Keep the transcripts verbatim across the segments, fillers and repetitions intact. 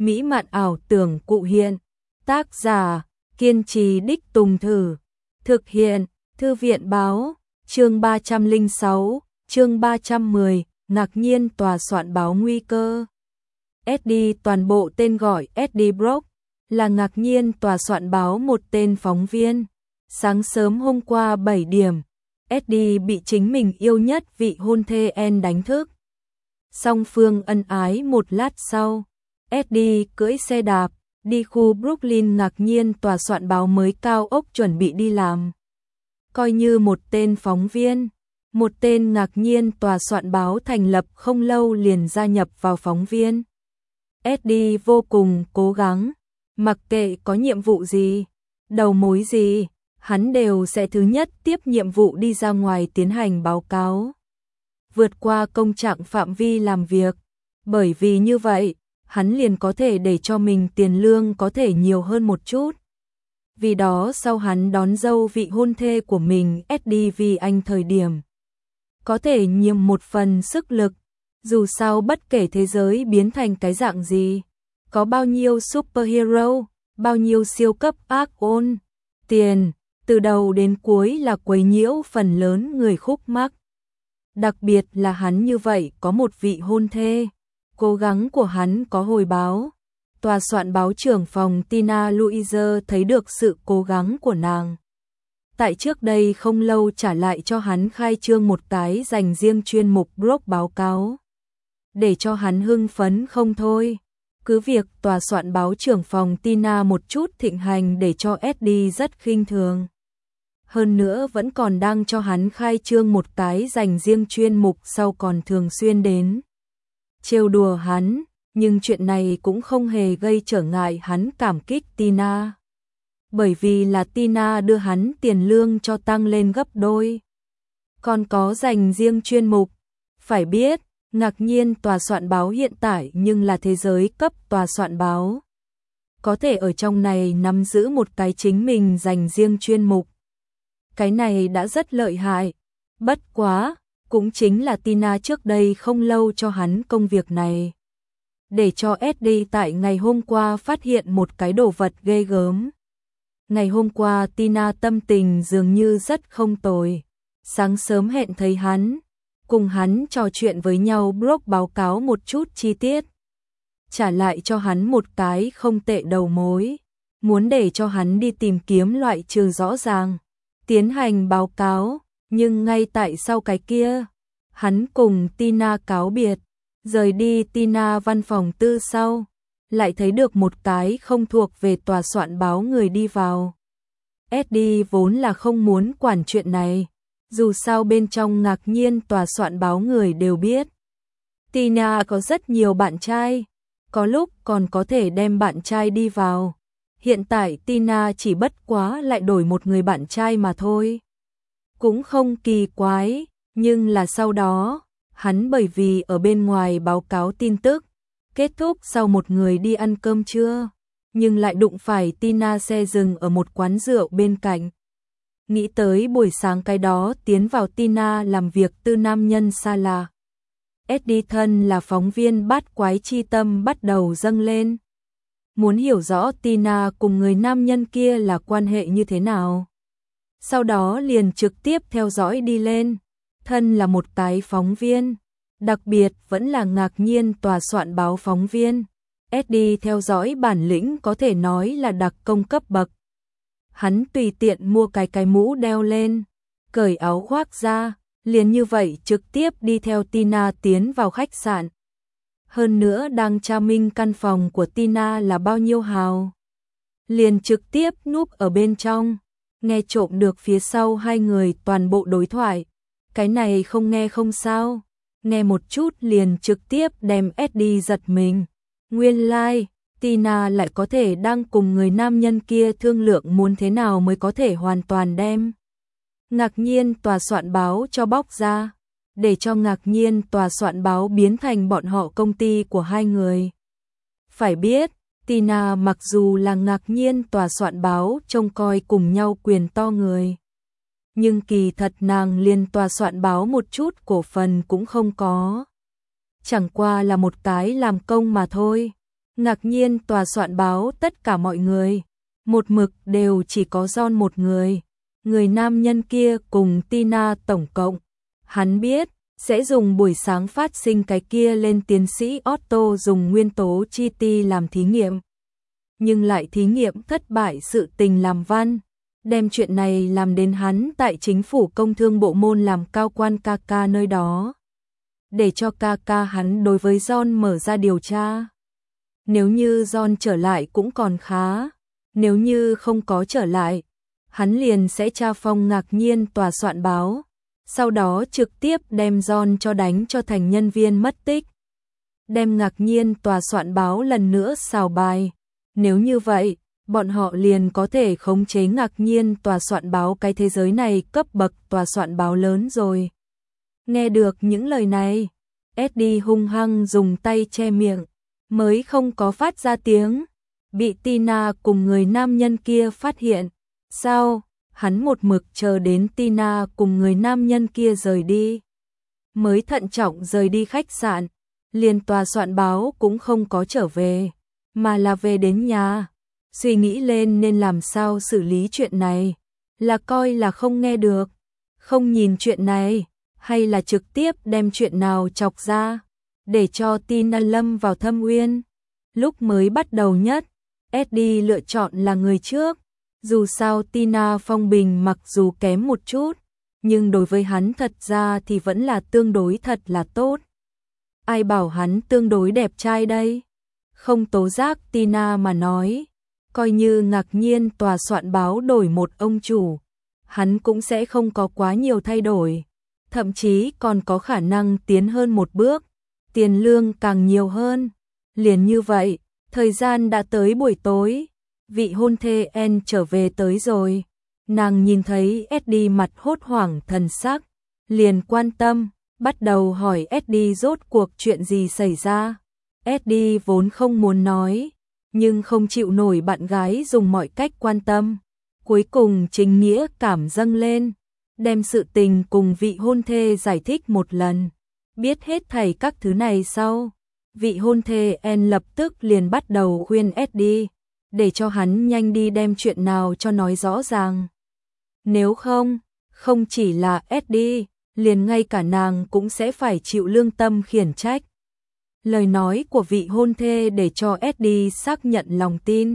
mỹ mạn ảo tưởng cụ hiện. Tác giả, kiên trì đích tùng thử. Thực hiện, Thư viện báo, chương ba trăm lẻ sáu, chương ba trăm mười, ngạc nhiên tòa soạn báo nguy cơ. ét đê toàn bộ tên gọi ét đê Brock, là ngạc nhiên tòa soạn báo một tên phóng viên. Sáng sớm hôm qua bảy điểm, ét đê bị chính mình yêu nhất vị hôn thê Anne đánh thức. Song phương ân ái một lát sau, ét đê cưỡi xe đạp, đi khu Brooklyn ngạc nhiên tòa soạn báo mới cao ốc chuẩn bị đi làm. Coi như một tên phóng viên, một tên ngạc nhiên tòa soạn báo thành lập không lâu liền gia nhập vào phóng viên. ét đê vô cùng cố gắng, mặc kệ có nhiệm vụ gì, đầu mối gì, hắn đều sẽ thứ nhất tiếp nhiệm vụ đi ra ngoài tiến hành báo cáo. Vượt qua công trạng phạm vi làm việc, bởi vì như vậy, hắn liền có thể để cho mình tiền lương có thể nhiều hơn một chút. Vì đó sau hắn đón dâu vị hôn thê của mình ét đê vì anh thời điểm, có thể nhiệm một phần sức lực, dù sao bất kể thế giới biến thành cái dạng gì, có bao nhiêu superhero, bao nhiêu siêu cấp ác ôn, tiền, từ đầu đến cuối là quấy nhiễu phần lớn người khúc mắc. Đặc biệt là hắn như vậy có một vị hôn thê, cố gắng của hắn có hồi báo. Tòa soạn báo trưởng phòng Tina Louise thấy được sự cố gắng của nàng. Tại trước đây không lâu trả lại cho hắn khai trương một cái dành riêng chuyên mục Brock báo cáo. Để cho hắn hưng phấn không thôi. Cứ việc tòa soạn báo trưởng phòng Tina một chút thịnh hành để cho ét đê rất khinh thường. Hơn nữa vẫn còn đang cho hắn khai trương một cái dành riêng chuyên mục sau còn thường xuyên đến trêu đùa hắn, nhưng chuyện này cũng không hề gây trở ngại hắn cảm kích Tina. Bởi vì là Tina đưa hắn tiền lương cho tăng lên gấp đôi. Còn có dành riêng chuyên mục, phải biết, ngạc nhiên tòa soạn báo hiện tại nhưng là thế giới cấp tòa soạn báo. Có thể ở trong này nắm giữ một cái chính mình dành riêng chuyên mục. Cái này đã rất lợi hại. Bất quá, cũng chính là Tina trước đây không lâu cho hắn công việc này. Để cho ét đê tại ngày hôm qua phát hiện một cái đồ vật ghê gớm. Ngày hôm qua Tina tâm tình dường như rất không tồi. Sáng sớm hẹn thấy hắn, cùng hắn trò chuyện với nhau Brock báo cáo một chút chi tiết. Trả lại cho hắn một cái không tệ đầu mối. Muốn để cho hắn đi tìm kiếm loại trừ rõ ràng. Tiến hành báo cáo, nhưng ngay tại sau cái kia, hắn cùng Tina cáo biệt, rời đi Tina văn phòng tư sau, lại thấy được một cái không thuộc về tòa soạn báo người đi vào. ét đê vốn là không muốn quản chuyện này, dù sao bên trong ngạc nhiên tòa soạn báo người đều biết. Tina có rất nhiều bạn trai, có lúc còn có thể đem bạn trai đi vào. Hiện tại Tina chỉ bất quá lại đổi một người bạn trai mà thôi. Cũng không kỳ quái, nhưng là sau đó, hắn bởi vì ở bên ngoài báo cáo tin tức, kết thúc sau một người đi ăn cơm trưa, nhưng lại đụng phải Tina xe dừng ở một quán rượu bên cạnh. Nghĩ tới buổi sáng cái đó tiến vào Tina làm việc tư nam nhân xa lạ. ét đê thân là phóng viên bát quái chi tâm bắt đầu dâng lên. Muốn hiểu rõ Tina cùng người nam nhân kia là quan hệ như thế nào. Sau đó liền trực tiếp theo dõi đi lên. Thân là một cái phóng viên, đặc biệt vẫn là ngạc nhiên tòa soạn báo phóng viên. ét đê theo dõi bản lĩnh có thể nói là đặc công cấp bậc. Hắn tùy tiện mua cái cái mũ đeo lên, cởi áo khoác ra, liền như vậy trực tiếp đi theo Tina tiến vào khách sạn. Hơn nữa đang tra minh căn phòng của Tina là bao nhiêu hào. Liền trực tiếp núp ở bên trong, nghe trộm được phía sau hai người toàn bộ đối thoại. Cái này không nghe không sao, nghe một chút liền trực tiếp đem ét đê giật mình. Nguyên lai, like, Tina lại có thể đang cùng người nam nhân kia thương lượng muốn thế nào mới có thể hoàn toàn đem. Ngạc nhiên tòa soạn báo cho bóc ra. Để cho ngạc nhiên tòa soạn báo biến thành bọn họ công ty của hai người. Phải biết, Tina mặc dù là ngạc nhiên tòa soạn báo trông coi cùng nhau quyền to người. Nhưng kỳ thật nàng liên tòa soạn báo một chút cổ phần cũng không có. Chẳng qua là một cái làm công mà thôi. Ngạc nhiên tòa soạn báo tất cả mọi người, một mực đều chỉ có John một người. Người nam nhân kia cùng Tina tổng cộng, hắn biết, sẽ dùng buổi sáng phát sinh cái kia lên tiến sĩ Otto dùng nguyên tố chi ti làm thí nghiệm. Nhưng lại thí nghiệm thất bại sự tình làm văn, đem chuyện này làm đến hắn tại chính phủ công thương bộ môn làm cao quan ca ca nơi đó. Để cho ca ca hắn đối với John mở ra điều tra. Nếu như John trở lại cũng còn khá, nếu như không có trở lại, hắn liền sẽ tra phong ngạc nhiên tòa soạn báo, sau đó trực tiếp đem John cho đánh cho thành nhân viên mất tích. Đem ngạc nhiên tòa soạn báo lần nữa xào bài, nếu như vậy, bọn họ liền có thể khống chế ngạc nhiên tòa soạn báo cái thế giới này cấp bậc tòa soạn báo lớn rồi. Nghe được những lời này, Eddie hung hăng dùng tay che miệng, mới không có phát ra tiếng, bị Tina cùng người nam nhân kia phát hiện. Sao, hắn một mực chờ đến Tina cùng người nam nhân kia rời đi, mới thận trọng rời đi khách sạn, liền tòa soạn báo cũng không có trở về, mà là về đến nhà, suy nghĩ lên nên làm sao xử lý chuyện này, là coi là không nghe được, không nhìn chuyện này, hay là trực tiếp đem chuyện nào chọc ra, để cho Tina lâm vào thâm uyên. Lúc mới bắt đầu nhất, Eddie lựa chọn là người trước, dù sao Tina phong bình mặc dù kém một chút, nhưng đối với hắn thật ra thì vẫn là tương đối thật là tốt. Ai bảo hắn tương đối đẹp trai đây? Không tố giác Tina mà nói, coi như ngạc nhiên tòa soạn báo đổi một ông chủ, hắn cũng sẽ không có quá nhiều thay đổi, thậm chí còn có khả năng tiến hơn một bước, tiền lương càng nhiều hơn. Liền như vậy, thời gian đã tới buổi tối, vị hôn thê Anne trở về tới rồi. Nàng nhìn thấy Eddie mặt hốt hoảng thần sắc, liền quan tâm, bắt đầu hỏi Eddie rốt cuộc chuyện gì xảy ra. Eddie vốn không muốn nói, nhưng không chịu nổi bạn gái dùng mọi cách quan tâm. Cuối cùng chính nghĩa cảm dâng lên, đem sự tình cùng vị hôn thê giải thích một lần. Biết hết thảy các thứ này sau, vị hôn thê Anne lập tức liền bắt đầu khuyên Eddie, để cho hắn nhanh đi đem chuyện nào cho nói rõ ràng. Nếu không, không chỉ là Eddie, liền ngay cả nàng cũng sẽ phải chịu lương tâm khiển trách. Lời nói của vị hôn thê để cho Eddie xác nhận lòng tin.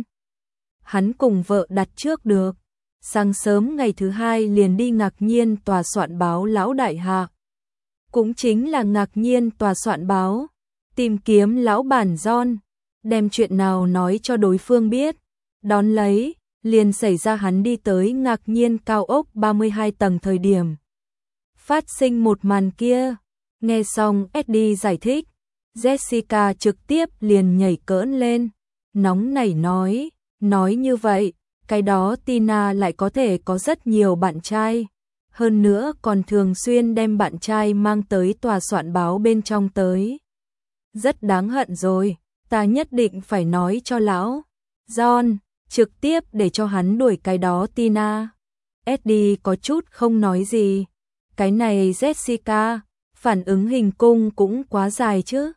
Hắn cùng vợ đặt trước được. Sáng sớm ngày thứ hai liền đi ngạc nhiên tòa soạn báo lão đại hạ. Cũng chính là ngạc nhiên tòa soạn báo. Tìm kiếm lão bản John. Đem chuyện nào nói cho đối phương biết. Đón lấy, liền xảy ra hắn đi tới ngạc nhiên cao ốc ba mươi hai tầng thời điểm. Phát sinh một màn kia. Nghe xong Eddie giải thích. Jessica trực tiếp liền nhảy cỡn lên. Nóng nảy nói. Nói như vậy, cái đó Tina lại có thể có rất nhiều bạn trai. Hơn nữa còn thường xuyên đem bạn trai mang tới tòa soạn báo bên trong tới. Rất đáng hận rồi, ta nhất định phải nói cho lão John, trực tiếp để cho hắn đuổi cái đó Tina. Eddie có chút không nói gì. Cái này Jessica, phản ứng hình cung cũng quá dài chứ.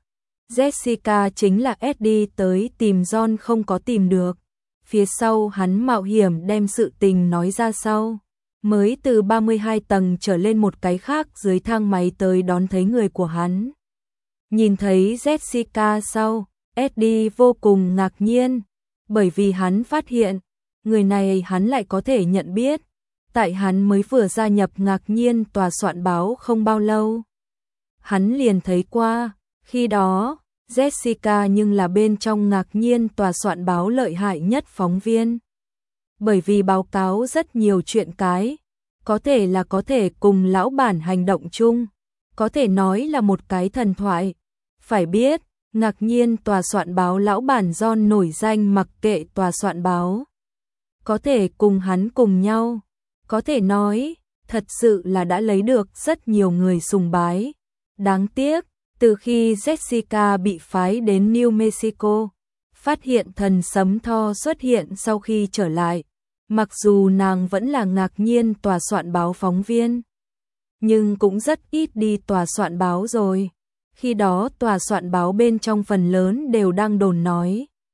Jessica chính là Eddie tới tìm John không có tìm được. Phía sau hắn mạo hiểm đem sự tình nói ra sau. Mới từ ba mươi hai tầng trở lên một cái khác dưới thang máy tới đón thấy người của hắn. Nhìn thấy Jessica sau, Eddie vô cùng ngạc nhiên. Bởi vì hắn phát hiện, người này hắn lại có thể nhận biết. Tại hắn mới vừa gia nhập ngạc nhiên tòa soạn báo không bao lâu. Hắn liền thấy qua, khi đó, Jessica nhưng là bên trong ngạc nhiên tòa soạn báo lợi hại nhất phóng viên. Bởi vì báo cáo rất nhiều chuyện cái, có thể là có thể cùng lão bản hành động chung, có thể nói là một cái thần thoại. Phải biết, ngạc nhiên tòa soạn báo lão bản John nổi danh mặc kệ tòa soạn báo. Có thể cùng hắn cùng nhau, có thể nói, thật sự là đã lấy được rất nhiều người sùng bái. Đáng tiếc, từ khi Jessica bị phái đến New Mexico, phát hiện thần sấm Thor xuất hiện sau khi trở lại, mặc dù nàng vẫn là ngạc nhiên tòa soạn báo phóng viên, nhưng cũng rất ít đi tòa soạn báo rồi. Khi đó tòa soạn báo bên trong phần lớn đều đang đồn nói,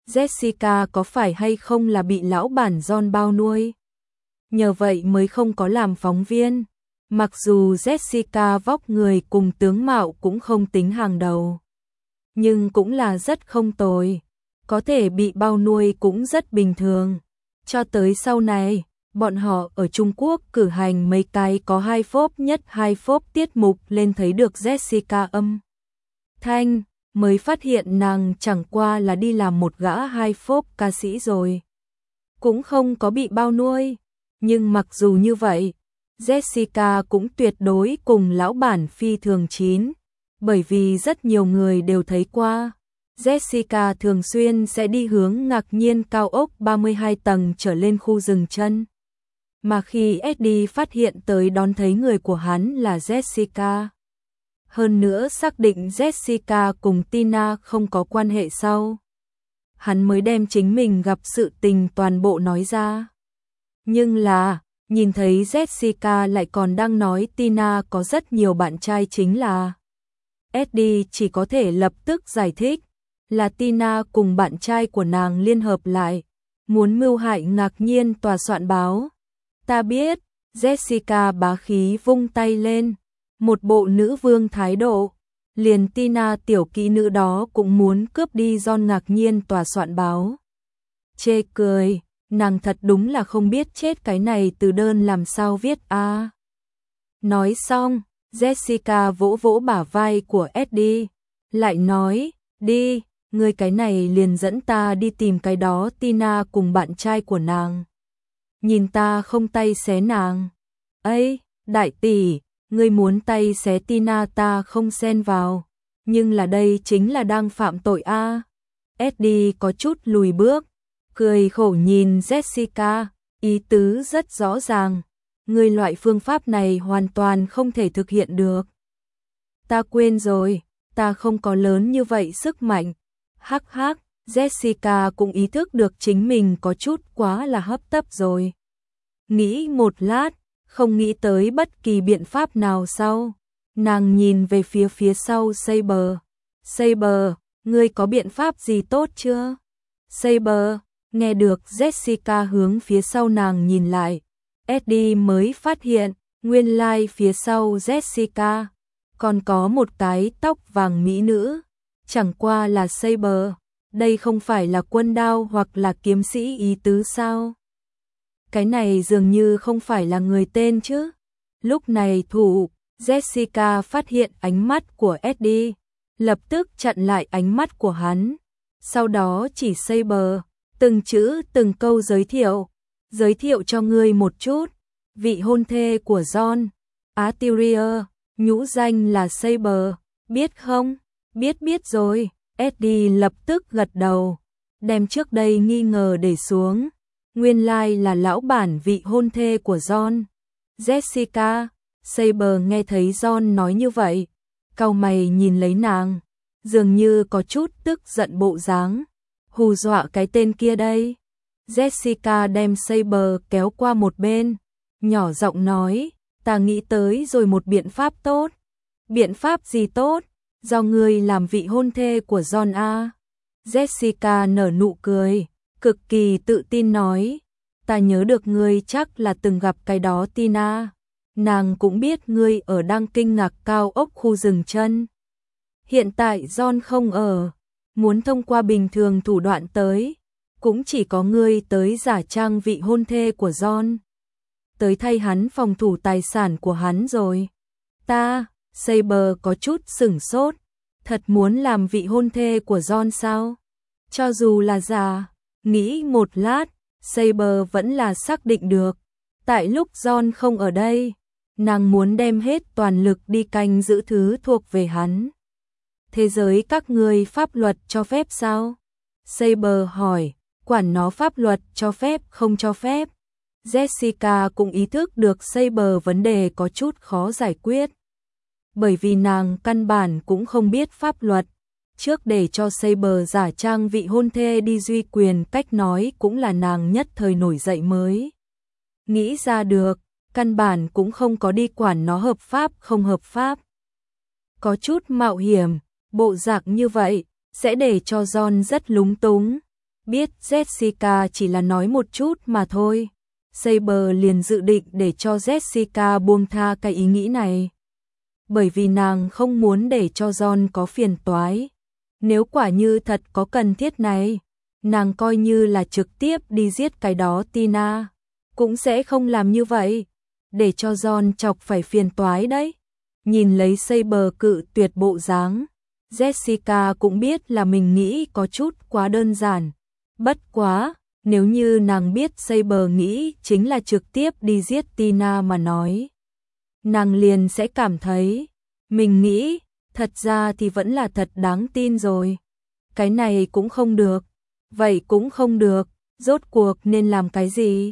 Jessica có phải hay không là bị lão bản John bao nuôi. Nhờ vậy mới không có làm phóng viên. Mặc dù Jessica vóc người cùng tướng mạo cũng không tính hàng đầu, nhưng cũng là rất không tồi. Có thể bị bao nuôi cũng rất bình thường. Cho tới sau này, bọn họ ở Trung Quốc cử hành mấy cái có hai phốp nhất hai phốp tiết mục lên thấy được Jessica âm thanh, mới phát hiện nàng chẳng qua là đi làm một gã hai phốp ca sĩ rồi. Cũng không có bị bao nuôi. Nhưng mặc dù như vậy, Jessica cũng tuyệt đối cùng lão bản phi thường chín, bởi vì rất nhiều người đều thấy qua. Jessica thường xuyên sẽ đi hướng Ngạc Nhiên cao ốc ba mươi hai tầng trở lên khu rừng chân. Mà khi Eddie phát hiện tới đón thấy người của hắn là Jessica, hơn nữa xác định Jessica cùng Tina không có quan hệ sau, hắn mới đem chính mình gặp sự tình toàn bộ nói ra. Nhưng là, nhìn thấy Jessica lại còn đang nói Tina có rất nhiều bạn trai chính là. Eddie chỉ có thể lập tức giải thích, là Tina cùng bạn trai của nàng liên hợp lại, muốn mưu hại Ngạc Nhiên tòa soạn báo. Ta biết, Jessica bá khí vung tay lên, một bộ nữ vương thái độ, liền Tina tiểu kỹ nữ đó cũng muốn cướp đi John Ngạc Nhiên tòa soạn báo. Chê cười, nàng thật đúng là không biết chết cái này từ đơn làm sao viết a. À. Nói xong, Jessica vỗ vỗ bả vai của Eddie, lại nói, đi, ngươi cái này liền dẫn ta đi tìm cái đó Tina cùng bạn trai của nàng. Nhìn ta không tay xé nàng. Ây, đại tỷ, ngươi muốn tay xé Tina ta không xen vào, nhưng là đây chính là đang phạm tội a. À. Eddie có chút lùi bước, cười khổ nhìn Jessica, ý tứ rất rõ ràng, ngươi loại phương pháp này hoàn toàn không thể thực hiện được. Ta quên rồi, ta không có lớn như vậy sức mạnh. Hắc hắc, Jessica cũng ý thức được chính mình có chút quá là hấp tấp rồi. Nghĩ một lát, không nghĩ tới bất kỳ biện pháp nào sau. Nàng nhìn về phía phía sau Saber. Saber, ngươi có biện pháp gì tốt chưa? Saber, nghe được Jessica hướng phía sau nàng nhìn lại. Eddie mới phát hiện, nguyên lai like phía sau Jessica, còn có một cái tóc vàng mỹ nữ. Chẳng qua là Saber, đây không phải là quân đao hoặc là kiếm sĩ ý tứ sao? Cái này dường như không phải là người tên chứ. Lúc này thủ, Jessica phát hiện ánh mắt của Eddie, lập tức chặn lại ánh mắt của hắn. Sau đó chỉ Saber, từng chữ từng câu giới thiệu. Giới thiệu cho ngươi một chút, vị hôn thê của John, Arthurier, nhũ danh là Saber, biết không? Biết biết rồi, Eddie lập tức gật đầu, đem trước đây nghi ngờ để xuống. Nguyên lai like là lão bản vị hôn thê của John. Jessica, Saber nghe thấy John nói như vậy, cau mày nhìn lấy nàng, dường như có chút tức giận bộ dáng. Hù dọa cái tên kia đây. Jessica đem Saber kéo qua một bên, nhỏ giọng nói, ta nghĩ tới rồi một biện pháp tốt. Biện pháp gì tốt? Do ngươi làm vị hôn thê của John A. Jessica nở nụ cười, cực kỳ tự tin nói, ta nhớ được ngươi chắc là từng gặp cái đó Tina. Nàng cũng biết ngươi ở đang kinh ngạc cao ốc khu rừng chân. Hiện tại John không ở, muốn thông qua bình thường thủ đoạn tới, cũng chỉ có ngươi tới giả trang vị hôn thê của John, tới thay hắn phòng thủ tài sản của hắn rồi. Ta, Saber có chút sửng sốt, thật muốn làm vị hôn thê của John sao? Cho dù là giả, nghĩ một lát, Saber vẫn là xác định được, tại lúc John không ở đây, nàng muốn đem hết toàn lực đi canh giữ thứ thuộc về hắn. Thế giới các ngươi pháp luật cho phép sao? Saber hỏi, quản nó pháp luật cho phép không cho phép. Jessica cũng ý thức được Saber vấn đề có chút khó giải quyết. Bởi vì nàng căn bản cũng không biết pháp luật. Trước để cho Saber giả trang vị hôn thê đi duy quyền cách nói cũng là nàng nhất thời nổi dậy mới nghĩ ra được, căn bản cũng không có đi quản nó hợp pháp không hợp pháp. Có chút mạo hiểm, bộ dạng như vậy, sẽ để cho John rất lúng túng. biết Jessica chỉ là nói một chút mà thôi. Saber liền dự định để cho Jessica buông tha cái ý nghĩ này. Bởi vì nàng không muốn để cho John có phiền toái. Nếu quả như thật có cần thiết này, nàng coi như là trực tiếp đi giết cái đó Tina. Cũng sẽ không làm như vậy, để cho John chọc phải phiền toái đấy. Nhìn lấy Saber cự tuyệt bộ dáng, Jessica cũng biết là mình nghĩ có chút quá đơn giản. Bất quá, nếu như nàng biết Saber nghĩ chính là trực tiếp đi giết Tina mà nói, nàng liền sẽ cảm thấy, mình nghĩ, thật ra thì vẫn là thật đáng tin rồi. Cái này cũng không được, vậy cũng không được, rốt cuộc nên làm cái gì?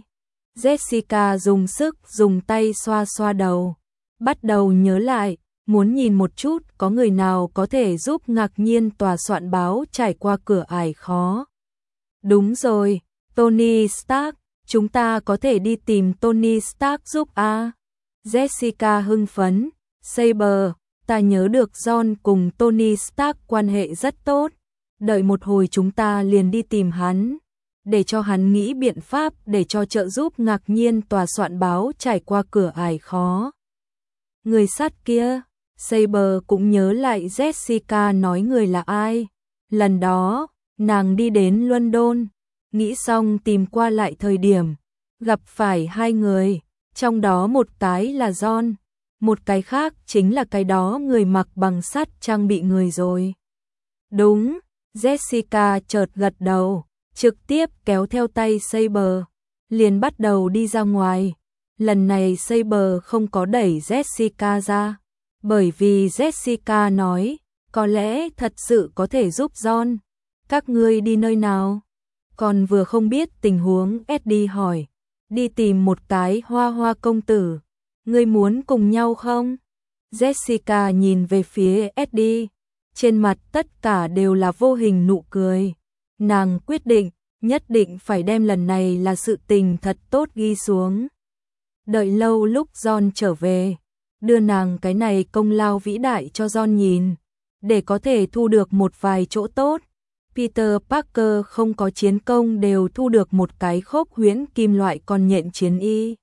Jessica dùng sức dùng tay xoa xoa đầu, bắt đầu nhớ lại, muốn nhìn một chút có người nào có thể giúp Ngạc Nhiên tòa soạn báo trải qua cửa ải khó. Đúng rồi, Tony Stark, chúng ta có thể đi tìm Tony Stark giúp à? Jessica hưng phấn, Saber, ta nhớ được John cùng Tony Stark quan hệ rất tốt, đợi một hồi chúng ta liền đi tìm hắn, để cho hắn nghĩ biện pháp để cho trợ giúp Ngạc Nhiên tòa soạn báo trải qua cửa ải khó. Người sát kia, Saber cũng nhớ lại Jessica nói người là ai. Lần đó, nàng đi đến London, nghĩ xong tìm qua lại thời điểm, gặp phải hai người, trong đó một cái là John, một cái khác chính là cái đó người mặc bằng sắt trang bị người rồi. Đúng, Jessica chợt gật đầu, trực tiếp kéo theo tay Saber, liền bắt đầu đi ra ngoài. Lần này Saber không có đẩy Jessica ra, bởi vì Jessica nói, có lẽ thật sự có thể giúp John. Các ngươi đi nơi nào? Còn vừa không biết tình huống, Eddie hỏi. Đi tìm một cái hoa hoa công tử. Ngươi muốn cùng nhau không? Jessica nhìn về phía Eddie. Trên mặt tất cả đều là vô hình nụ cười. Nàng quyết định, nhất định phải đem lần này là sự tình thật tốt ghi xuống. Đợi lâu lúc John trở về, đưa nàng cái này công lao vĩ đại cho John nhìn, để có thể thu được một vài chỗ tốt. Peter Parker không có chiến công đều thu được một cái khốc huyễn kim loại con nhện chiến y.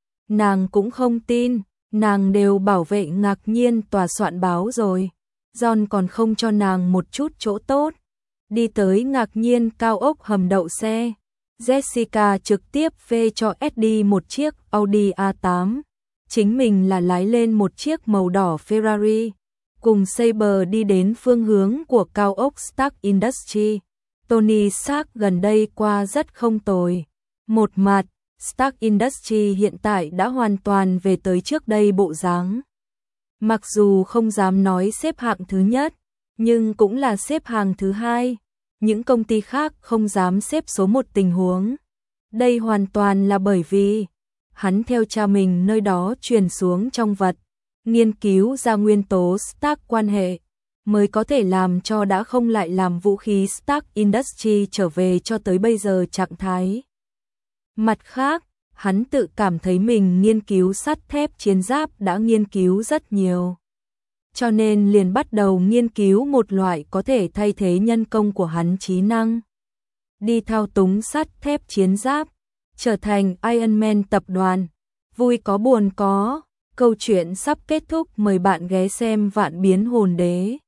Nàng cũng không tin, nàng đều bảo vệ Ngạc Nhiên tòa soạn báo rồi. John còn không cho nàng một chút chỗ tốt. Đi tới Ngạc Nhiên cao ốc hầm đậu xe, Jessica trực tiếp phê cho Eddie một chiếc Audi A tám. Chính mình là lái lên một chiếc màu đỏ Ferrari. Cùng Saber đi đến phương hướng của cao ốc Stark Industries. Tony Stark gần đây qua rất không tồi. Một mặt, Stark Industries hiện tại đã hoàn toàn về tới trước đây bộ dáng. Mặc dù không dám nói xếp hạng thứ nhất, nhưng cũng là xếp hàng thứ hai. Những công ty khác không dám xếp số một tình huống. Đây hoàn toàn là bởi vì hắn theo cha mình nơi đó truyền xuống trong vật, nghiên cứu ra nguyên tố Stark quan hệ, mới có thể làm cho đã không lại làm vũ khí Stark Industries trở về cho tới bây giờ trạng thái. Mặt khác, hắn tự cảm thấy mình nghiên cứu sắt thép chiến giáp đã nghiên cứu rất nhiều. Cho nên liền bắt đầu nghiên cứu một loại có thể thay thế nhân công của hắn trí năng. Đi thao túng sắt thép chiến giáp, trở thành Iron Man tập đoàn. Vui có buồn có, câu chuyện sắp kết thúc, mời bạn ghé xem Vạn Biến Hồn Đế.